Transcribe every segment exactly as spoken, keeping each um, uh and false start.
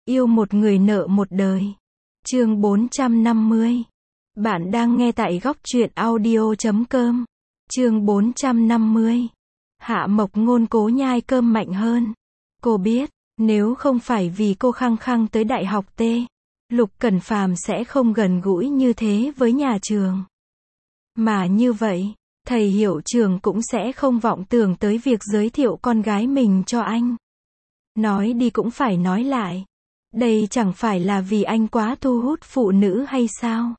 Yêu một người nợ một đời. Chương bốn trăm năm mươi. Bạn đang nghe tại góc truyện audio chấm com. Chương bốn trăm năm mươi. Hạ Mộc Ngôn cố nhai cơm mạnh hơn. Cô biết, nếu không phải vì cô khăng khăng tới đại học T, Lục Cẩn Phàm sẽ không gần gũi như thế với nhà trường. Mà như vậy, thầy hiệu trưởng cũng sẽ không vọng tưởng tới việc giới thiệu con gái mình cho anh. Nói đi cũng phải nói lại. Đây chẳng phải là vì anh quá thu hút phụ nữ hay sao?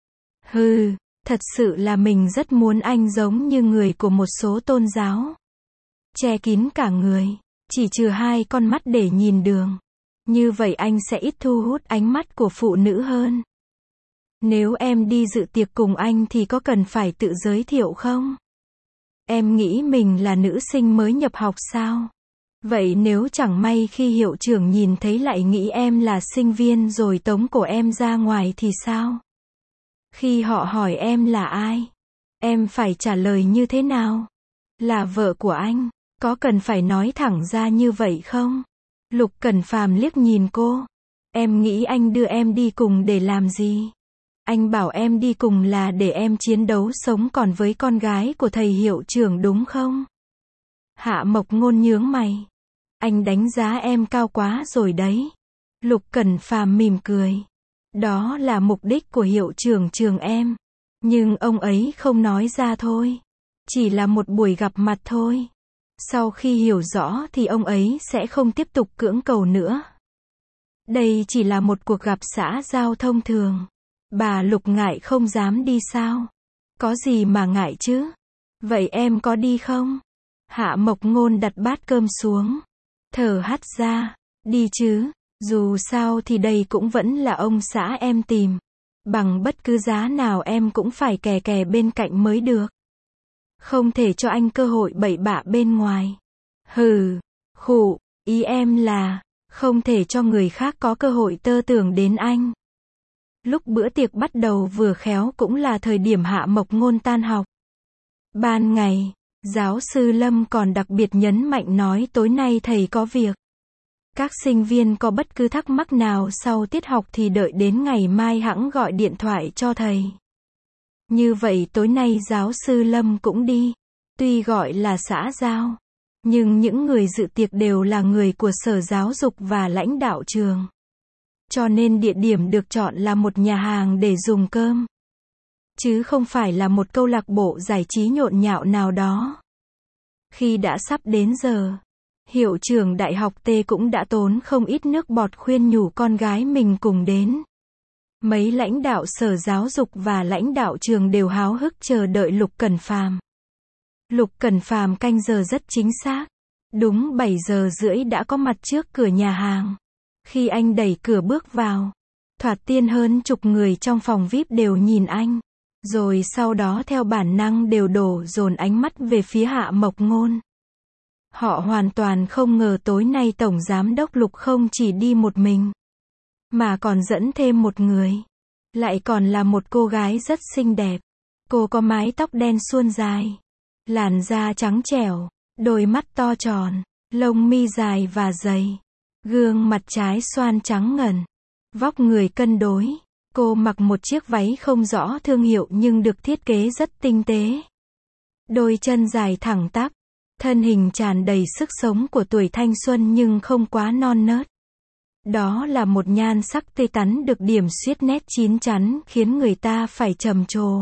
Hừ, thật sự là mình rất muốn anh giống như người của một số tôn giáo. Che kín cả người, chỉ trừ hai con mắt để nhìn đường. Như vậy anh sẽ ít thu hút ánh mắt của phụ nữ hơn. Nếu em đi dự tiệc cùng anh thì có cần phải tự giới thiệu không? Em nghĩ mình là nữ sinh mới nhập học sao? Vậy nếu chẳng may khi hiệu trưởng nhìn thấy lại nghĩ em là sinh viên rồi tống cổ em ra ngoài thì sao? Khi họ hỏi em là ai, em phải trả lời như thế nào? Là vợ của anh, có cần phải nói thẳng ra như vậy không? Lục Cẩn Phàm liếc nhìn cô. Em nghĩ anh đưa em đi cùng để làm gì? Anh bảo em đi cùng là để em chiến đấu sống còn với con gái của thầy hiệu trưởng đúng không? Hạ Mộc Ngôn nhướng mày. Anh đánh giá em cao quá rồi đấy. Lục Cẩn Phàm mỉm cười. Đó là mục đích của hiệu trưởng trường em. Nhưng ông ấy không nói ra thôi. Chỉ là một buổi gặp mặt thôi. Sau khi hiểu rõ thì ông ấy sẽ không tiếp tục cưỡng cầu nữa. Đây chỉ là một cuộc gặp xã giao thông thường. Bà Lục ngại không dám đi sao? Có gì mà ngại chứ? Vậy em có đi không? Hạ Mộc Ngôn đặt bát cơm xuống. Thở hắt ra. Đi chứ, dù sao thì đây cũng vẫn là ông xã em tìm. Bằng bất cứ giá nào em cũng phải kè kè bên cạnh mới được. Không thể cho anh cơ hội bậy bạ bên ngoài. Hừ, khụ, ý em là, không thể cho người khác có cơ hội tơ tưởng đến anh. Lúc bữa tiệc bắt đầu vừa khéo cũng là thời điểm Hạ Mộc Ngôn tan học. Ban ngày, giáo sư Lâm còn đặc biệt nhấn mạnh nói tối nay thầy có việc. Các sinh viên có bất cứ thắc mắc nào sau tiết học thì đợi đến ngày mai hẵng gọi điện thoại cho thầy. Như vậy tối nay giáo sư Lâm cũng đi. Tuy gọi là xã giao, nhưng những người dự tiệc đều là người của Sở Giáo dục và lãnh đạo trường. Cho nên địa điểm được chọn là một nhà hàng để dùng cơm. Chứ không phải là một câu lạc bộ giải trí nhộn nhạo nào đó. Khi đã sắp đến giờ, hiệu trưởng đại học T cũng đã tốn không ít nước bọt khuyên nhủ con gái mình cùng đến. Mấy lãnh đạo Sở Giáo dục và lãnh đạo trường đều háo hức chờ đợi Lục Cẩn Phàm. Lục Cẩn Phàm canh giờ rất chính xác. Đúng bảy giờ rưỡi đã có mặt trước cửa nhà hàng. Khi anh đẩy cửa bước vào, thoạt tiên hơn chục người trong phòng vi ai pi đều nhìn anh. Rồi sau đó theo bản năng đều đổ dồn ánh mắt về phía Hạ Mộc Ngôn. Họ hoàn toàn không ngờ tối nay Tổng Giám đốc Lục không chỉ đi một mình, mà còn dẫn thêm một người. Lại còn là một cô gái rất xinh đẹp. Cô có mái tóc đen suôn dài, làn da trắng trẻo, đôi mắt to tròn, lông mi dài và dày, gương mặt trái xoan trắng ngần, vóc người cân đối. Cô mặc một chiếc váy không rõ thương hiệu nhưng được thiết kế rất tinh tế. Đôi chân dài thẳng tắp, thân hình tràn đầy sức sống của tuổi thanh xuân nhưng không quá non nớt. Đó là một nhan sắc tươi tắn được điểm xuyết nét chín chắn khiến người ta phải trầm trồ.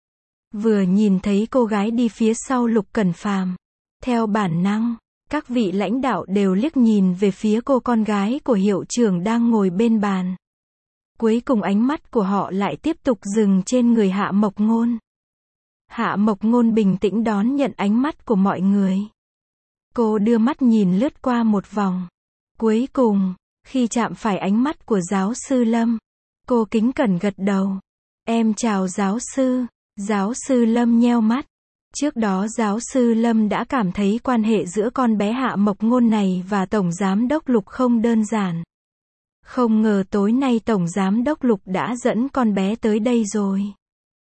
Vừa nhìn thấy cô gái đi phía sau Lục Cẩn Phàm, theo bản năng, các vị lãnh đạo đều liếc nhìn về phía cô con gái của hiệu trưởng đang ngồi bên bàn. Cuối cùng ánh mắt của họ lại tiếp tục dừng trên người Hạ Mộc Ngôn. Hạ Mộc Ngôn bình tĩnh đón nhận ánh mắt của mọi người. Cô đưa mắt nhìn lướt qua một vòng. Cuối cùng, khi chạm phải ánh mắt của giáo sư Lâm, cô kính cẩn gật đầu. Em chào giáo sư. Giáo sư Lâm nheo mắt. Trước đó giáo sư Lâm đã cảm thấy quan hệ giữa con bé Hạ Mộc Ngôn này và Tổng Giám đốc Lục không đơn giản. Không ngờ tối nay Tổng Giám đốc Lục đã dẫn con bé tới đây rồi.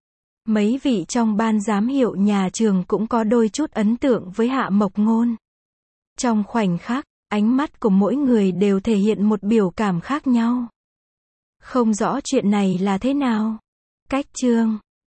Mấy vị trong ban giám hiệu nhà trường cũng có đôi chút ấn tượng với Hạ Mộc Ngôn. Trong khoảnh khắc, Ánh mắt của mỗi người đều thể hiện một biểu cảm khác nhau. Không rõ chuyện này là thế nào. Cách chương